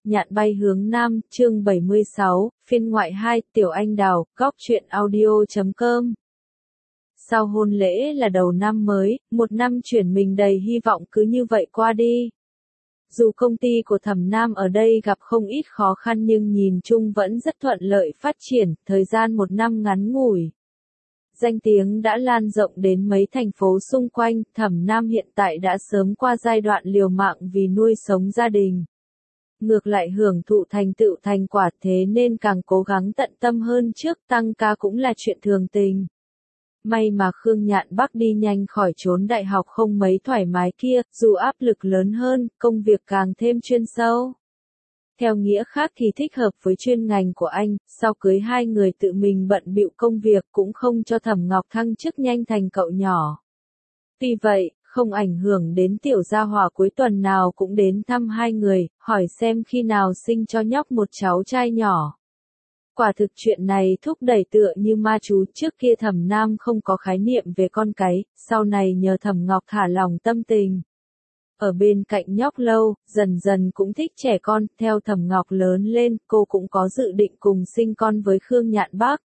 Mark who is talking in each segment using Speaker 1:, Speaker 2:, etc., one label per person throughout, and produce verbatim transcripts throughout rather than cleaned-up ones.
Speaker 1: Nhạn bay hướng Nam, chương bảy mươi sáu, phiên ngoại hai, Tiểu Anh Đào, góc truyện audio chấm com. Sau hôn lễ là đầu năm mới, một năm chuyển mình đầy hy vọng cứ như vậy qua đi. Dù công ty của Thẩm Nam ở đây gặp không ít khó khăn nhưng nhìn chung vẫn rất thuận lợi phát triển, thời gian một năm ngắn ngủi. Danh tiếng đã lan rộng đến mấy thành phố xung quanh, Thẩm Nam hiện tại đã sớm qua giai đoạn liều mạng vì nuôi sống gia đình. Ngược lại hưởng thụ thành tựu thành quả thế nên càng cố gắng tận tâm hơn trước, tăng ca cũng là chuyện thường tình. May mà Khương Nhạn Bắc đi nhanh khỏi chốn đại học không mấy thoải mái kia, dù áp lực lớn hơn, công việc càng thêm chuyên sâu. Theo nghĩa khác thì thích hợp với chuyên ngành của anh, sau cưới hai người tự mình bận bịu công việc cũng không cho Thẩm Ngọc thăng chức nhanh thành cậu nhỏ. Tuy vậy, không ảnh hưởng đến tiểu gia hỏa cuối tuần nào cũng đến thăm hai người, hỏi xem khi nào sinh cho nhóc một cháu trai nhỏ. Quả thực chuyện này thúc đẩy tựa như ma chú, trước kia Thẩm Nam không có khái niệm về con cái, sau này nhờ Thẩm Ngọc thả lòng tâm tình. Ở bên cạnh nhóc lâu, dần dần cũng thích trẻ con, theo Thẩm Ngọc lớn lên, cô cũng có dự định cùng sinh con với Khương Nhạn Bắc.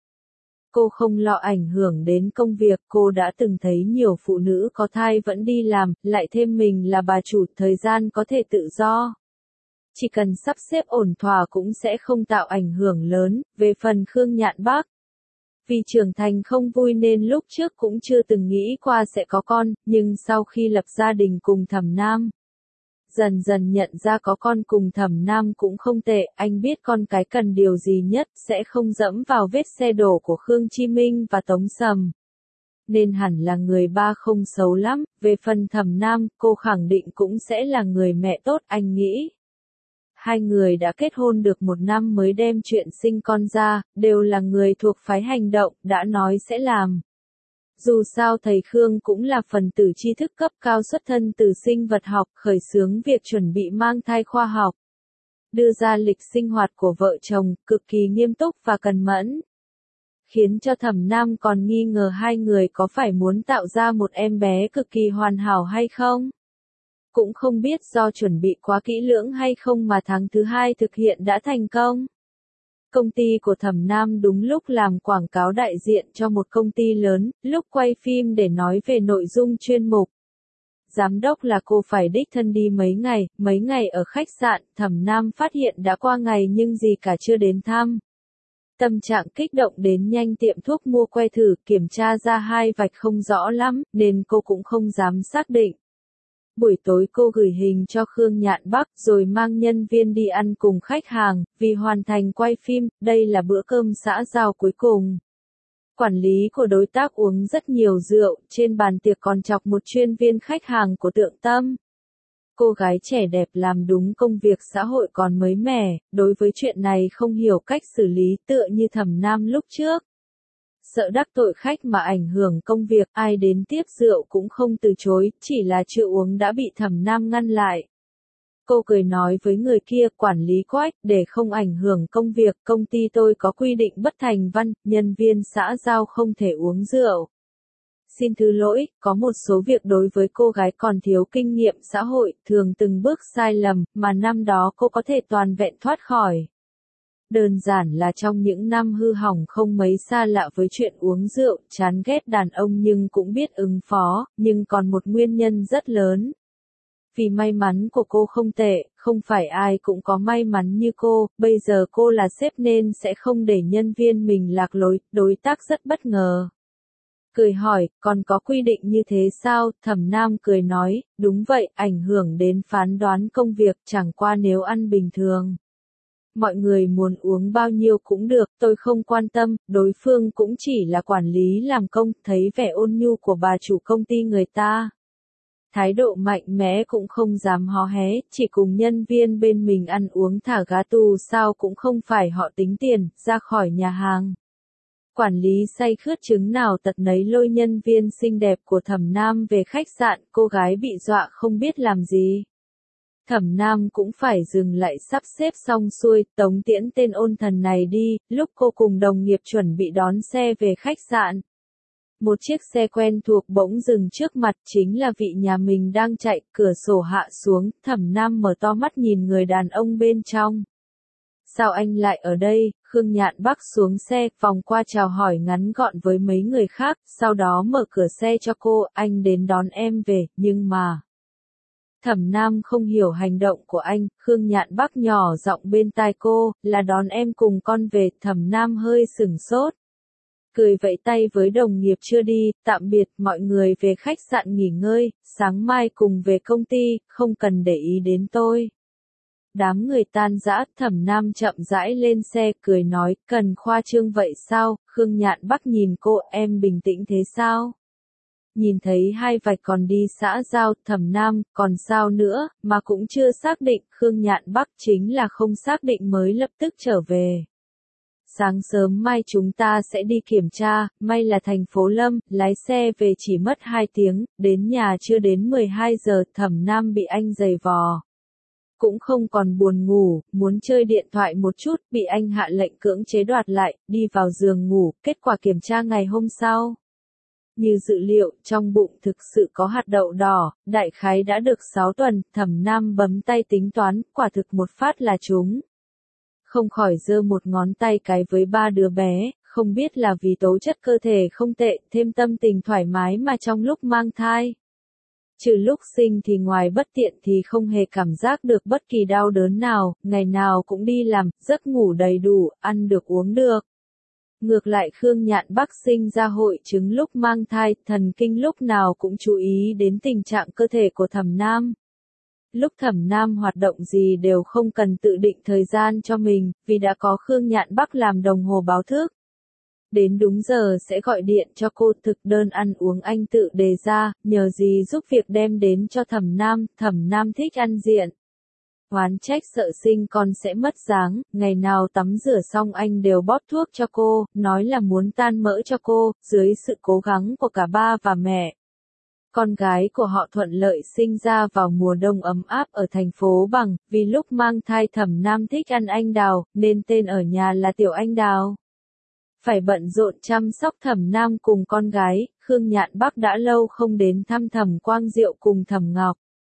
Speaker 1: Cô không lo ảnh hưởng đến công việc, cô đã từng thấy nhiều phụ nữ có thai vẫn đi làm, lại thêm mình là bà chủ, thời gian có thể tự do. Chỉ cần sắp xếp ổn thỏa cũng sẽ không tạo ảnh hưởng lớn, về phần Khương Nhạn Bắc. Vì trưởng thành không vui nên lúc trước cũng chưa từng nghĩ qua sẽ có con, nhưng sau khi lập gia đình cùng Thẩm Nam, dần dần nhận ra có con cùng Thẩm Nam cũng không tệ, anh biết con cái cần điều gì nhất, sẽ không dẫm vào vết xe đổ của Khương Chi Minh và Tống Sầm. Nên hẳn là người ba không xấu lắm, về phần Thẩm Nam, cô khẳng định cũng sẽ là người mẹ tốt, anh nghĩ. Hai người đã kết hôn được một năm mới đem chuyện sinh con ra, đều là người thuộc phái hành động, đã nói sẽ làm. Dù sao thầy Khương cũng là phần tử tri thức cấp cao xuất thân từ sinh vật học, khởi xướng việc chuẩn bị mang thai khoa học. Đưa ra lịch sinh hoạt của vợ chồng, cực kỳ nghiêm túc và cần mẫn. Khiến cho Thẩm Nam còn nghi ngờ hai người có phải muốn tạo ra một em bé cực kỳ hoàn hảo hay không. Cũng không biết do chuẩn bị quá kỹ lưỡng hay không mà tháng thứ hai thực hiện đã thành công. Công ty của Thẩm Nam đúng lúc làm quảng cáo đại diện cho một công ty lớn, lúc quay phim để nói về nội dung chuyên mục. Giám đốc là cô phải đích thân đi mấy ngày, mấy ngày ở khách sạn, Thẩm Nam phát hiện đã qua ngày nhưng gì cả chưa đến thăm. Tâm trạng kích động đến nhanh tiệm thuốc mua que thử, kiểm tra ra hai vạch không rõ lắm, nên cô cũng không dám xác định. Buổi tối cô gửi hình cho Khương Nhạn Bắc rồi mang nhân viên đi ăn cùng khách hàng, vì hoàn thành quay phim, đây là bữa cơm xã giao cuối cùng. Quản lý của đối tác uống rất nhiều rượu, trên bàn tiệc còn chọc một chuyên viên khách hàng của Tượng Tâm. Cô gái trẻ đẹp làm đúng công việc xã hội còn mới mẻ, đối với chuyện này không hiểu cách xử lý tựa như Thẩm Nam lúc trước. Sợ đắc tội khách mà ảnh hưởng công việc, ai đến tiếp rượu cũng không từ chối, chỉ là chưa uống đã bị Thẩm Nam ngăn lại. Cô cười nói với người kia, quản lý Quách, để không ảnh hưởng công việc, công ty tôi có quy định bất thành văn, nhân viên xã giao không thể uống rượu. Xin thứ lỗi, có một số việc đối với cô gái còn thiếu kinh nghiệm xã hội, thường từng bước sai lầm, mà năm đó cô có thể toàn vẹn thoát khỏi. Đơn giản là trong những năm hư hỏng không mấy xa lạ với chuyện uống rượu, chán ghét đàn ông nhưng cũng biết ứng phó, nhưng còn một nguyên nhân rất lớn. Vì may mắn của cô không tệ, không phải ai cũng có may mắn như cô, bây giờ cô là sếp nên sẽ không để nhân viên mình lạc lối, đối tác rất bất ngờ. Cười hỏi, còn có quy định như thế sao? Thẩm Nam cười nói, đúng vậy, ảnh hưởng đến phán đoán công việc, chẳng qua nếu ăn bình thường. Mọi người muốn uống bao nhiêu cũng được, tôi không quan tâm, đối phương cũng chỉ là quản lý làm công, thấy vẻ ôn nhu của bà chủ công ty người ta. Thái độ mạnh mẽ cũng không dám hó hé, chỉ cùng nhân viên bên mình ăn uống thả gá tù sao cũng không phải họ tính tiền, ra khỏi nhà hàng. Quản lý say khướt chứng nào tật nấy lôi nhân viên xinh đẹp của Thẩm Nam về khách sạn, cô gái bị dọa không biết làm gì. Thẩm Nam cũng phải dừng lại sắp xếp xong xuôi, tống tiễn tên ôn thần này đi, lúc cô cùng đồng nghiệp chuẩn bị đón xe về khách sạn. Một chiếc xe quen thuộc bỗng dừng trước mặt, chính là vị nhà mình đang chạy, cửa sổ hạ xuống, Thẩm Nam mở to mắt nhìn người đàn ông bên trong. Sao anh lại ở đây? Khương Nhạn Bắc xuống xe, vòng qua chào hỏi ngắn gọn với mấy người khác, sau đó mở cửa xe cho cô, anh đến đón em về, nhưng mà... Thẩm Nam không hiểu hành động của anh, Khương Nhạn Bắc nhỏ giọng bên tai cô, là đón em cùng con về, Thẩm Nam hơi sửng sốt. Cười vẫy tay với đồng nghiệp chưa đi, tạm biệt, mọi người về khách sạn nghỉ ngơi, sáng mai cùng về công ty, không cần để ý đến tôi. Đám người tan rã, Thẩm Nam chậm rãi lên xe, cười nói, cần khoa trương vậy sao? Khương Nhạn Bắc nhìn cô, em bình tĩnh thế sao? Nhìn thấy hai vạch còn đi xã giao, Thẩm Nam, còn sao nữa, mà cũng chưa xác định, Khương Nhạn Bắc chính là không xác định mới lập tức trở về. Sáng sớm mai chúng ta sẽ đi kiểm tra, may là thành phố Lâm, lái xe về chỉ mất hai tiếng, đến nhà chưa đến mười hai giờ, Thẩm Nam bị anh giày vò. Cũng không còn buồn ngủ, muốn chơi điện thoại một chút, bị anh hạ lệnh cưỡng chế đoạt lại, đi vào giường ngủ, kết quả kiểm tra ngày hôm sau. Như dự liệu, trong bụng thực sự có hạt đậu đỏ, đại khái đã được sáu tuần, Thẩm Nam bấm tay tính toán, quả thực một phát là trúng. Không khỏi giơ một ngón tay cái với ba đứa bé, không biết là vì tố chất cơ thể không tệ, thêm tâm tình thoải mái mà trong lúc mang thai. Trừ lúc sinh thì ngoài bất tiện thì không hề cảm giác được bất kỳ đau đớn nào, ngày nào cũng đi làm, giấc ngủ đầy đủ, ăn được uống được. Ngược lại Khương Nhạn Bắc sinh ra hội chứng lúc mang thai, thần kinh lúc nào cũng chú ý đến tình trạng cơ thể của Thẩm Nam. Lúc Thẩm Nam hoạt động gì đều không cần tự định thời gian cho mình, vì đã có Khương Nhạn Bắc làm đồng hồ báo thức. Đến đúng giờ sẽ gọi điện cho cô, thực đơn ăn uống anh tự đề ra, nhờ gì giúp việc đem đến cho Thẩm Nam, Thẩm Nam thích ăn diện. Oán trách sợ sinh con sẽ mất dáng, ngày nào tắm rửa xong anh đều bóp thuốc cho cô, nói là muốn tan mỡ cho cô, dưới sự cố gắng của cả ba và mẹ. Con gái của họ thuận lợi sinh ra vào mùa đông ấm áp ở thành phố Bằng, vì lúc mang thai Thẩm Nam thích ăn anh đào, nên tên ở nhà là Tiểu Anh Đào. Phải bận rộn chăm sóc Thẩm Nam cùng con gái, Khương Nhạn Bắc đã lâu không đến thăm Thẩm Quang Diệu cùng Thẩm Ngọc.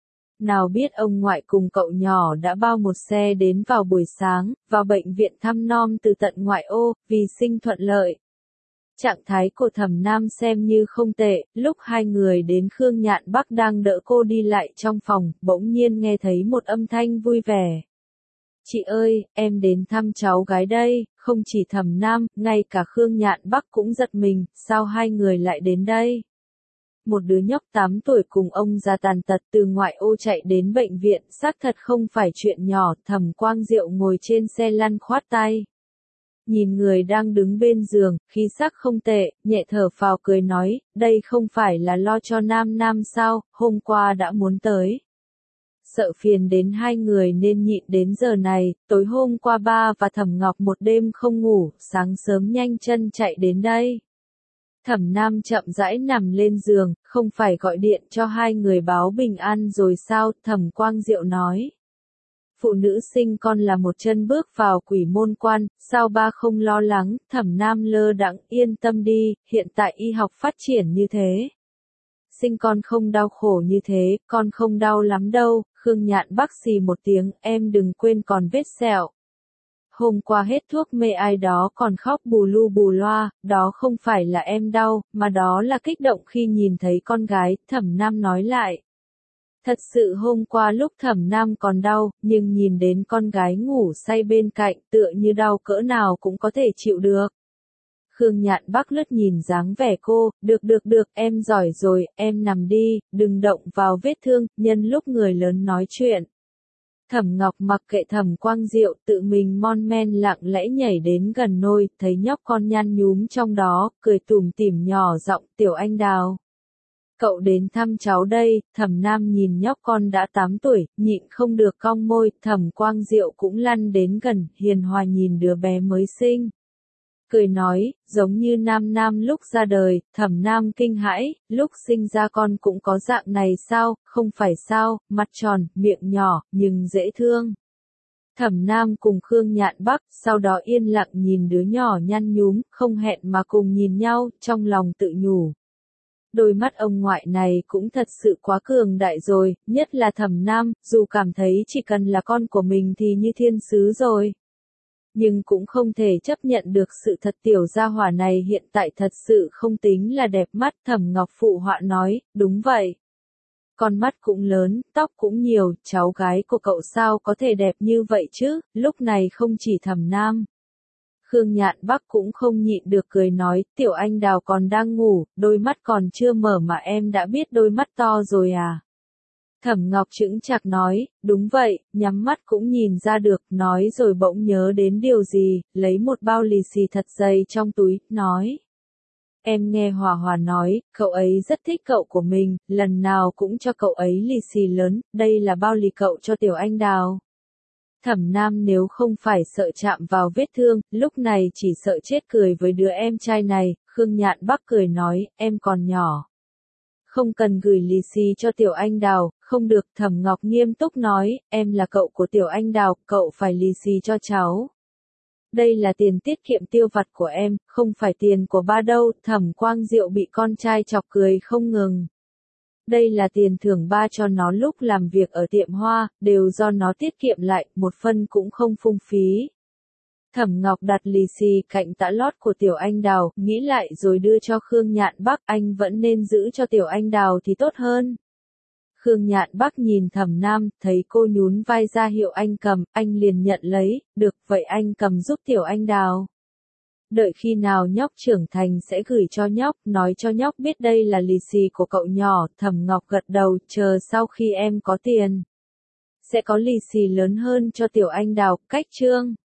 Speaker 1: Nào biết ông ngoại cùng cậu nhỏ đã bao một xe đến vào buổi sáng, vào bệnh viện thăm nom từ tận ngoại ô, vì sinh thuận lợi. Trạng thái của Thẩm Nam xem như không tệ, lúc hai người đến Khương Nhạn Bắc đang đỡ cô đi lại trong phòng, bỗng nhiên nghe thấy một âm thanh vui vẻ. Chị ơi, em đến thăm cháu gái đây, không chỉ Thẩm Nam, ngay cả Khương Nhạn Bắc cũng giật mình, sao hai người lại đến đây? Một đứa nhóc tám tuổi cùng ông già tàn tật từ ngoại ô chạy đến bệnh viện, xác thật không phải chuyện nhỏ, Thẩm Quang Diệu ngồi trên xe lăn khoát tay. Nhìn người đang đứng bên giường, khí sắc không tệ, nhẹ thở phào cười nói, đây không phải là lo cho Nam Nam sao, hôm qua đã muốn tới. Sợ phiền đến hai người nên nhịn đến giờ này, tối hôm qua ba và Thẩm Ngọc một đêm không ngủ, sáng sớm nhanh chân chạy đến đây. Thẩm Nam chậm rãi nằm lên giường, không phải gọi điện cho hai người báo bình an rồi sao, Thẩm Quang Diệu nói. Phụ nữ sinh con là một chân bước vào quỷ môn quan, sao ba không lo lắng, Thẩm Nam lơ đãng, yên tâm đi, hiện tại y học phát triển như thế. Sinh con không đau khổ như thế, con không đau lắm đâu, Khương Nhạn Bắc xì một tiếng, em đừng quên còn vết sẹo. Hôm qua hết thuốc mê ai đó còn khóc bù lu bù loa, đó không phải là em đau, mà đó là kích động khi nhìn thấy con gái, Thẩm Nam nói lại. Thật sự hôm qua lúc Thẩm Nam còn đau, nhưng nhìn đến con gái ngủ say bên cạnh, tựa như đau cỡ nào cũng có thể chịu được. Khương Nhạn Bắc lướt nhìn dáng vẻ cô, được được được, em giỏi rồi, em nằm đi, đừng động vào vết thương, nhân lúc người lớn nói chuyện. Thẩm Ngọc mặc kệ Thẩm Quang Diệu, tự mình mon men lặng lẽ nhảy đến gần nôi, thấy nhóc con nhăn nhúm trong đó, cười tủm tỉm nhỏ giọng, Tiểu Anh Đào. Cậu đến thăm cháu đây, Thẩm Nam nhìn nhóc con đã tám tuổi, nhịn không được cong môi, Thẩm Quang Diệu cũng lăn đến gần, hiền hòa nhìn đứa bé mới sinh. Cười nói, giống như Nam Nam lúc ra đời, Thẩm Nam kinh hãi, lúc sinh ra con cũng có dạng này sao, không phải sao, mặt tròn, miệng nhỏ, nhưng dễ thương. Thẩm Nam cùng Khương Nhạn Bắc, sau đó yên lặng nhìn đứa nhỏ nhăn nhúm, không hẹn mà cùng nhìn nhau, trong lòng tự nhủ. Đôi mắt ông ngoại này cũng thật sự quá cường đại rồi, nhất là Thẩm Nam, dù cảm thấy chỉ cần là con của mình thì như thiên sứ rồi. Nhưng cũng không thể chấp nhận được sự thật tiểu gia hỏa này hiện tại thật sự không tính là đẹp mắt. Thẩm Ngọc phụ họa nói, đúng vậy. Con mắt cũng lớn, tóc cũng nhiều, cháu gái của cậu sao có thể đẹp như vậy chứ, lúc này không chỉ Thẩm Nam. Khương Nhạn Bắc cũng không nhịn được cười nói, tiểu anh đào còn đang ngủ, đôi mắt còn chưa mở mà em đã biết đôi mắt to rồi à. Thẩm Ngọc chững chạc nói, đúng vậy, nhắm mắt cũng nhìn ra được, nói rồi bỗng nhớ đến điều gì, lấy một bao lì xì thật dày trong túi, nói. Em nghe Hòa Hòa nói, cậu ấy rất thích cậu của mình, lần nào cũng cho cậu ấy lì xì lớn, đây là bao lì cậu cho tiểu anh đào. Thẩm Nam nếu không phải sợ chạm vào vết thương, lúc này chỉ sợ chết cười với đứa em trai này. Khương Nhạn Bắc cười nói, em còn nhỏ. Không cần gửi lì xì cho tiểu anh đào, không được. Thẩm Ngọc nghiêm túc nói, em là cậu của tiểu anh đào, cậu phải lì xì cho cháu. Đây là tiền tiết kiệm tiêu vặt của em, không phải tiền của ba đâu. Thẩm Quang Diệu bị con trai chọc cười không ngừng. Đây là tiền thưởng ba cho nó lúc làm việc ở tiệm hoa, đều do nó tiết kiệm lại, một phân cũng không phung phí. Thẩm Ngọc đặt lì xì cạnh tã lót của tiểu anh đào, nghĩ lại rồi đưa cho Khương Nhạn Bắc, anh vẫn nên giữ cho tiểu anh đào thì tốt hơn. Khương Nhạn Bắc nhìn Thẩm Nam, thấy cô nhún vai ra hiệu anh cầm, anh liền nhận lấy, được vậy anh cầm giúp tiểu anh đào. Đợi khi nào nhóc trưởng thành sẽ gửi cho nhóc, nói cho nhóc biết đây là lì xì của cậu nhỏ. Thẩm Ngọc gật đầu, chờ sau khi em có tiền. Sẽ có lì xì lớn hơn cho tiểu anh đào. Cách chương